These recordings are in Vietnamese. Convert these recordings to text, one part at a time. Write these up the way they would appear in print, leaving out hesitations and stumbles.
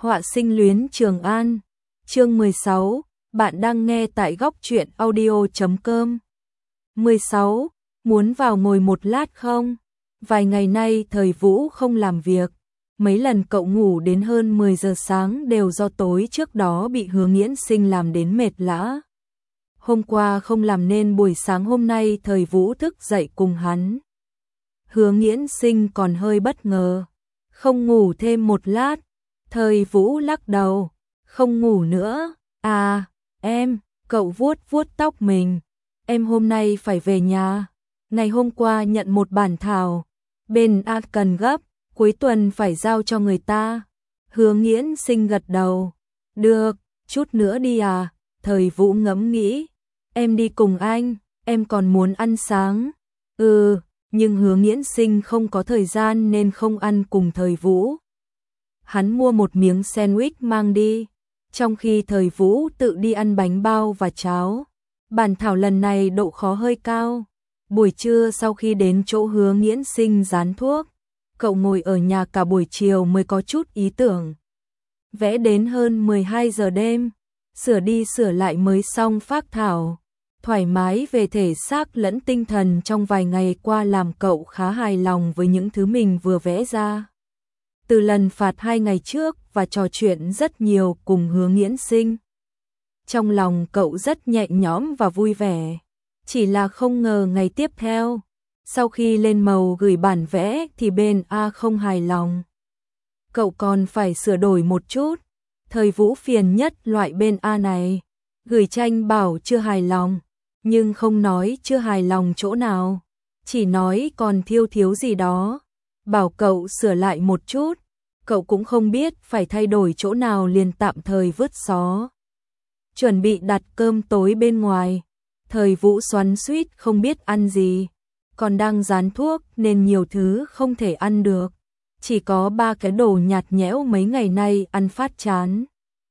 Họa sinh luyến Trường An. Chương 16, bạn đang nghe tại góc truyện audio.com. 16, muốn vào ngồi một lát không? Vài ngày nay Thời Vũ không làm việc. Mấy lần cậu ngủ đến hơn 10 giờ sáng đều do tối trước đó bị Hứa Nghiễn Sinh làm đến mệt lã. Hôm qua không làm nên buổi sáng hôm nay Thời Vũ thức dậy cùng hắn. Hứa Nghiễn Sinh còn hơi bất ngờ. Không ngủ thêm một lát. Thời Vũ lắc đầu. Không ngủ nữa. À, em, cậu vuốt vuốt tóc mình. Em hôm nay phải về nhà. Ngày hôm qua nhận một bản thảo. Bên A cần gấp, cuối tuần phải giao cho người ta. Hứa Nghiễn Sinh gật đầu. Được, chút nữa đi à? Thời Vũ ngẫm nghĩ. Em đi cùng anh, em còn muốn ăn sáng. Nhưng Hứa Nghiễn Sinh không có thời gian nên không ăn cùng Thời Vũ. Hắn mua một miếng sandwich mang đi, trong khi Thời Vũ tự đi ăn bánh bao và cháo. Bản thảo lần này độ khó hơi cao. Buổi trưa sau khi đến chỗ Hứa Nghiễn Sinh dán thuốc, cậu ngồi ở nhà cả buổi chiều mới có chút ý tưởng. Vẽ đến hơn 12 giờ đêm, sửa đi sửa lại mới xong phác thảo. Thoải mái về thể xác lẫn tinh thần trong vài ngày qua làm cậu khá hài lòng với những thứ mình vừa vẽ ra. Từ lần phạt 2 ngày trước và trò chuyện rất nhiều cùng Hứa Nghiễn Sinh, trong lòng cậu rất nhẹ nhõm và vui vẻ. Chỉ là không ngờ ngày tiếp theo, sau khi lên màu gửi bản vẽ thì bên A không hài lòng. Cậu còn phải sửa đổi một chút. Thời Vũ phiền nhất loại bên A này. Gửi tranh bảo chưa hài lòng, nhưng không nói chưa hài lòng chỗ nào, chỉ nói còn thiếu gì đó. Bảo cậu sửa lại một chút, cậu cũng không biết phải thay đổi chỗ nào liền tạm thời vứt xó. Chuẩn bị đặt cơm tối bên ngoài, Thời Vũ xoắn xuýt không biết ăn gì, còn đang dán thuốc nên nhiều thứ không thể ăn được. Chỉ có 3 cái đồ nhạt nhẽo mấy ngày nay ăn phát chán.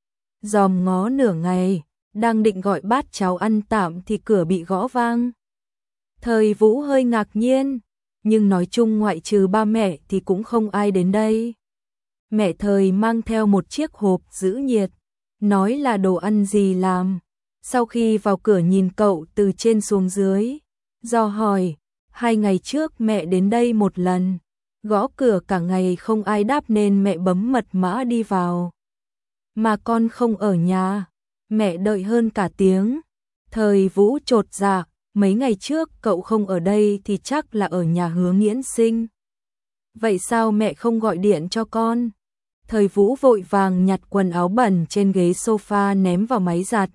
Dòm ngó nửa ngày, đang định gọi bát cháo ăn tạm thì cửa bị gõ vang. Thời Vũ hơi ngạc nhiên, nhưng nói chung ngoại trừ ba mẹ thì cũng không ai đến đây. Mẹ Thời mang theo một chiếc hộp giữ nhiệt, nói là đồ ăn gì làm. Sau khi vào cửa nhìn cậu từ trên xuống dưới, dò hỏi, 2 ngày trước mẹ đến đây một lần, gõ cửa cả ngày không ai đáp nên mẹ bấm mật mã đi vào. Mà con không ở nhà, mẹ đợi hơn cả tiếng. Thời Vũ chột dạ, mấy ngày trước cậu không ở đây thì chắc là ở nhà Hứa Nghiễn Sinh. Vậy sao mẹ không gọi điện cho con? Thời Vũ vội vàng nhặt quần áo bẩn trên ghế sofa ném vào máy giặt.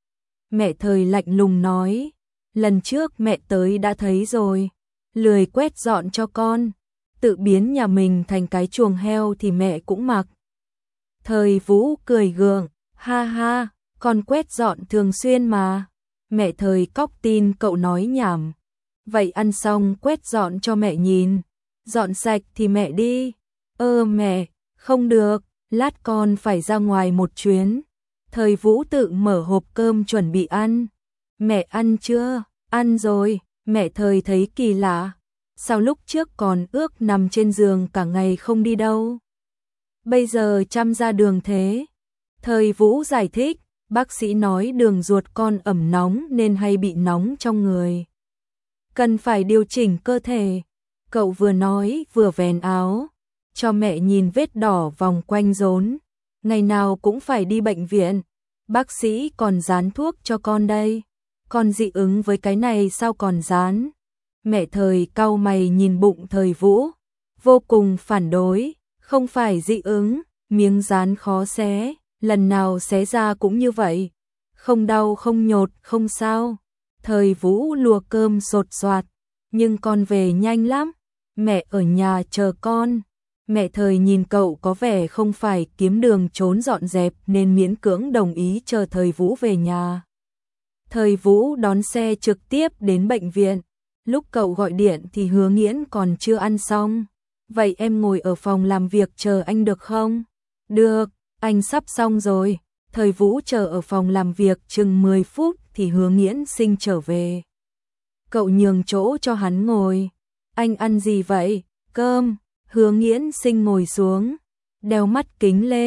Mẹ Thời lạnh lùng nói, lần trước mẹ tới đã thấy rồi, lười quét dọn cho con, tự biến nhà mình thành cái chuồng heo thì mẹ cũng mặc. Thời Vũ cười gượng, ha ha, con quét dọn thường xuyên mà. Mẹ Thời cóc tin cậu nói nhảm. Vậy ăn xong quét dọn cho mẹ nhìn, dọn sạch thì mẹ đi. Mẹ, không được, lát con phải ra ngoài một chuyến. Thời Vũ tự mở hộp cơm chuẩn bị ăn. Mẹ ăn chưa? Ăn rồi. Mẹ Thời thấy kỳ lạ. Sao lúc trước còn ước nằm trên giường cả ngày không đi đâu? Bây giờ chăm ra đường thế. Thời Vũ giải thích, bác sĩ nói đường ruột con ẩm nóng nên hay bị nóng trong người. Cần phải điều chỉnh cơ thể. Cậu vừa nói vừa vén áo, cho mẹ nhìn vết đỏ vòng quanh rốn. Ngày nào cũng phải đi bệnh viện. Bác sĩ còn dán thuốc cho con đây. Con dị ứng với cái này sao còn dán? Mẹ Thời cau mày nhìn bụng Thời Vũ, vô cùng phản đối. Không phải dị ứng, miếng dán khó xé, lần nào xé ra cũng như vậy. Không đau không nhột không sao. Thời Vũ lùa cơm sột soạt, nhưng con về nhanh lắm. Mẹ ở nhà chờ con. Mẹ Thời nhìn cậu có vẻ không phải kiếm đường trốn dọn dẹp nên miễn cưỡng đồng ý chờ Thời Vũ về nhà. Thời Vũ đón xe trực tiếp đến bệnh viện. Lúc cậu gọi điện thì Hứa Nghiễn còn chưa ăn xong. Vậy em ngồi ở phòng làm việc chờ anh được không? Được, anh sắp xong rồi. Thời Vũ chờ ở phòng làm việc chừng 10 phút thì Hứa Nghiễn Sinh trở về. Cậu nhường chỗ cho hắn ngồi. Anh ăn gì vậy? Cơm. Hứa Nghiễn Sinh ngồi xuống, đeo mắt kính lên,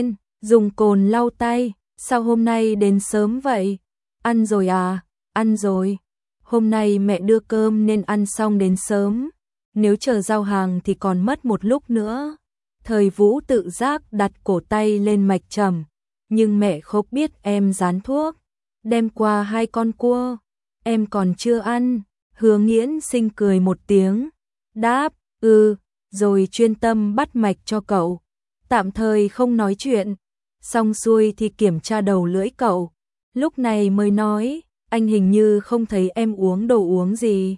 dùng cồn lau tay, sao hôm nay đến sớm vậy? Ăn rồi à? Ăn rồi. Hôm nay mẹ đưa cơm nên ăn xong đến sớm. Nếu chờ giao hàng thì còn mất một lúc nữa. Thời Vũ tự giác đặt cổ tay lên mạch trầm. Nhưng mẹ không biết em dán thuốc. Đem qua 2 con cua. Em còn chưa ăn. Hứa Nghiễn Sinh cười một tiếng. Đáp, rồi chuyên tâm bắt mạch cho cậu. Tạm thời không nói chuyện. Xong xuôi thì kiểm tra đầu lưỡi cậu. Lúc này mới nói, anh hình như không thấy em uống đồ uống gì.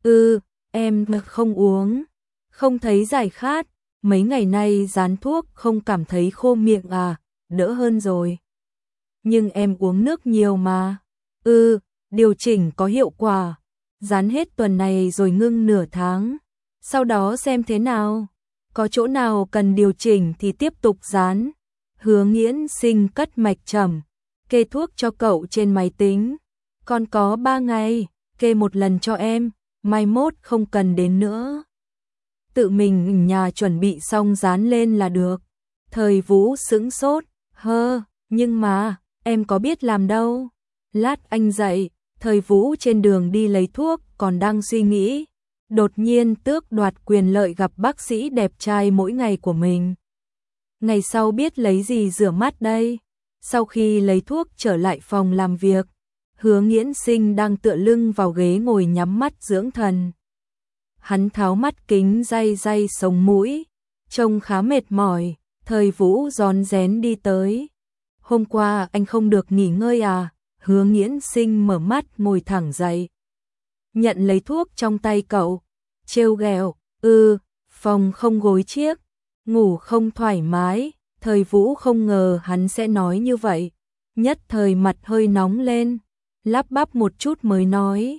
Em không uống. Không thấy giải khát. Mấy ngày nay dán thuốc không cảm thấy khô miệng à, đỡ hơn rồi. Nhưng em uống nước nhiều mà. Điều chỉnh có hiệu quả. Dán hết tuần này rồi ngưng nửa tháng. Sau đó xem thế nào. Có chỗ nào cần điều chỉnh thì tiếp tục dán. Hứa Nghiễn Sinh cất mạch trầm. Kê thuốc cho cậu trên máy tính. Còn có 3 ngày, kê một lần cho em, mai mốt không cần đến nữa. Tự mình ở nhà chuẩn bị xong dán lên là được. Thời Vũ sững sốt, nhưng mà, em có biết làm đâu. Lát anh dậy, Thời Vũ trên đường đi lấy thuốc còn đang suy nghĩ. Đột nhiên tước đoạt quyền lợi gặp bác sĩ đẹp trai mỗi ngày của mình. Ngày sau biết lấy gì rửa mắt đây. Sau khi lấy thuốc trở lại phòng làm việc, Hứa Nghiễn Sinh đang tựa lưng vào ghế ngồi nhắm mắt dưỡng thần. Hắn tháo mắt kính day day sống mũi, trông khá mệt mỏi. Thời Vũ rón rén đi tới. Hôm qua anh không được nghỉ ngơi à? Hứa Nghiễn Sinh mở mắt ngồi thẳng dậy. Nhận lấy thuốc trong tay cậu, trêu ghẹo, phòng không gối chiếc, ngủ không thoải mái. Thời Vũ không ngờ hắn sẽ nói như vậy, nhất thời mặt hơi nóng lên, lắp bắp một chút mới nói,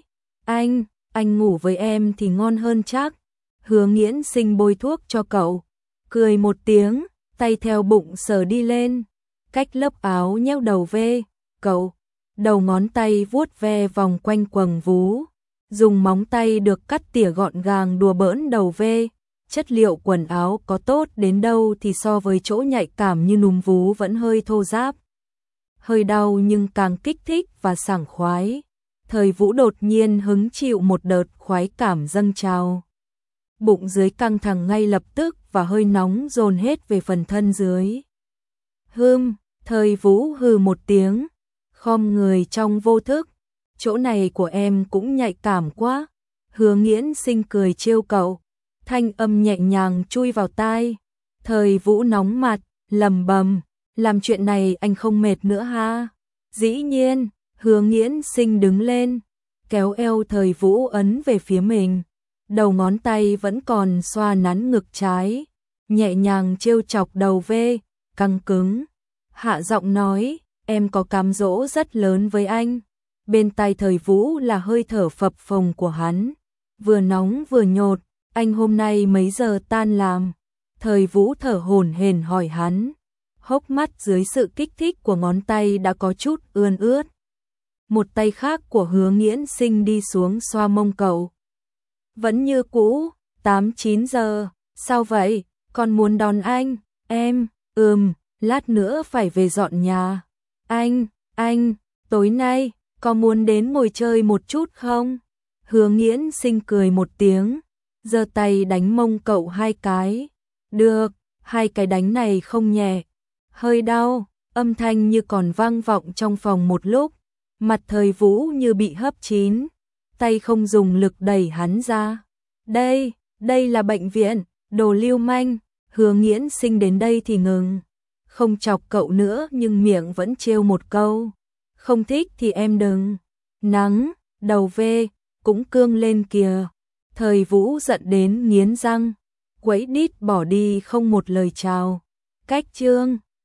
anh ngủ với em thì ngon hơn chắc. Hứa Nghiễn Sinh bôi thuốc cho cậu, cười một tiếng, tay theo bụng sờ đi lên, cách lớp áo nheo đầu ve, cậu, đầu ngón tay vuốt ve vòng quanh quầng vú, dùng móng tay được cắt tỉa gọn gàng đùa bỡn đầu ve. Chất liệu quần áo có tốt đến đâu thì so với chỗ nhạy cảm như núm vú vẫn hơi thô ráp. Hơi đau nhưng càng kích thích và sảng khoái. Thời Vũ đột nhiên hứng chịu một đợt khoái cảm dâng trào. Bụng dưới căng thẳng ngay lập tức và hơi nóng dồn hết về phần thân dưới. Thời Vũ hừ một tiếng, khom người trong vô thức. Chỗ này của em cũng nhạy cảm quá. Hứa Nghiễn Sinh cười trêu cậu. Thanh âm nhẹ nhàng chui vào tai. Thời Vũ nóng mặt, lầm bầm, làm chuyện này anh không mệt nữa ha? Dĩ nhiên. Hứa Nghiễn Sinh đứng lên, kéo eo Thời Vũ ấn về phía mình. Đầu ngón tay vẫn còn xoa nắn ngực trái, nhẹ nhàng trêu chọc đầu ve, căng cứng. Hạ giọng nói, em có cám dỗ rất lớn với anh. Bên tai Thời Vũ là hơi thở phập phồng của hắn, vừa nóng vừa nhột. Anh hôm nay mấy giờ tan làm? Thời Vũ thở hổn hển hỏi hắn. Hốc mắt dưới sự kích thích của ngón tay đã có chút ươn ướt. Một tay khác của Hứa Nghiễn Sinh đi xuống xoa mông cậu. Vẫn như cũ, 8-9 giờ, sao vậy? Con muốn đón anh, em, lát nữa phải về dọn nhà. Anh, tối nay, có muốn đến ngồi chơi một chút không? Hứa Nghiễn Sinh cười một tiếng, giơ tay đánh mông cậu 2 cái. Được, 2 cái đánh này không nhẹ. Hơi đau, âm thanh như còn vang vọng trong phòng một lúc. Mặt Thời Vũ như bị hấp chín, tay không dùng lực đẩy hắn ra. Đây là bệnh viện, đồ lưu manh. Hứa Nghiễn Sinh đến đây thì ngừng, không chọc cậu nữa nhưng miệng vẫn trêu một câu. Không thích thì em đừng. Nắng, đầu ve, cũng cương lên kìa. Thời Vũ giận đến nghiến răng, quẫy đít bỏ đi không một lời chào. Cách chương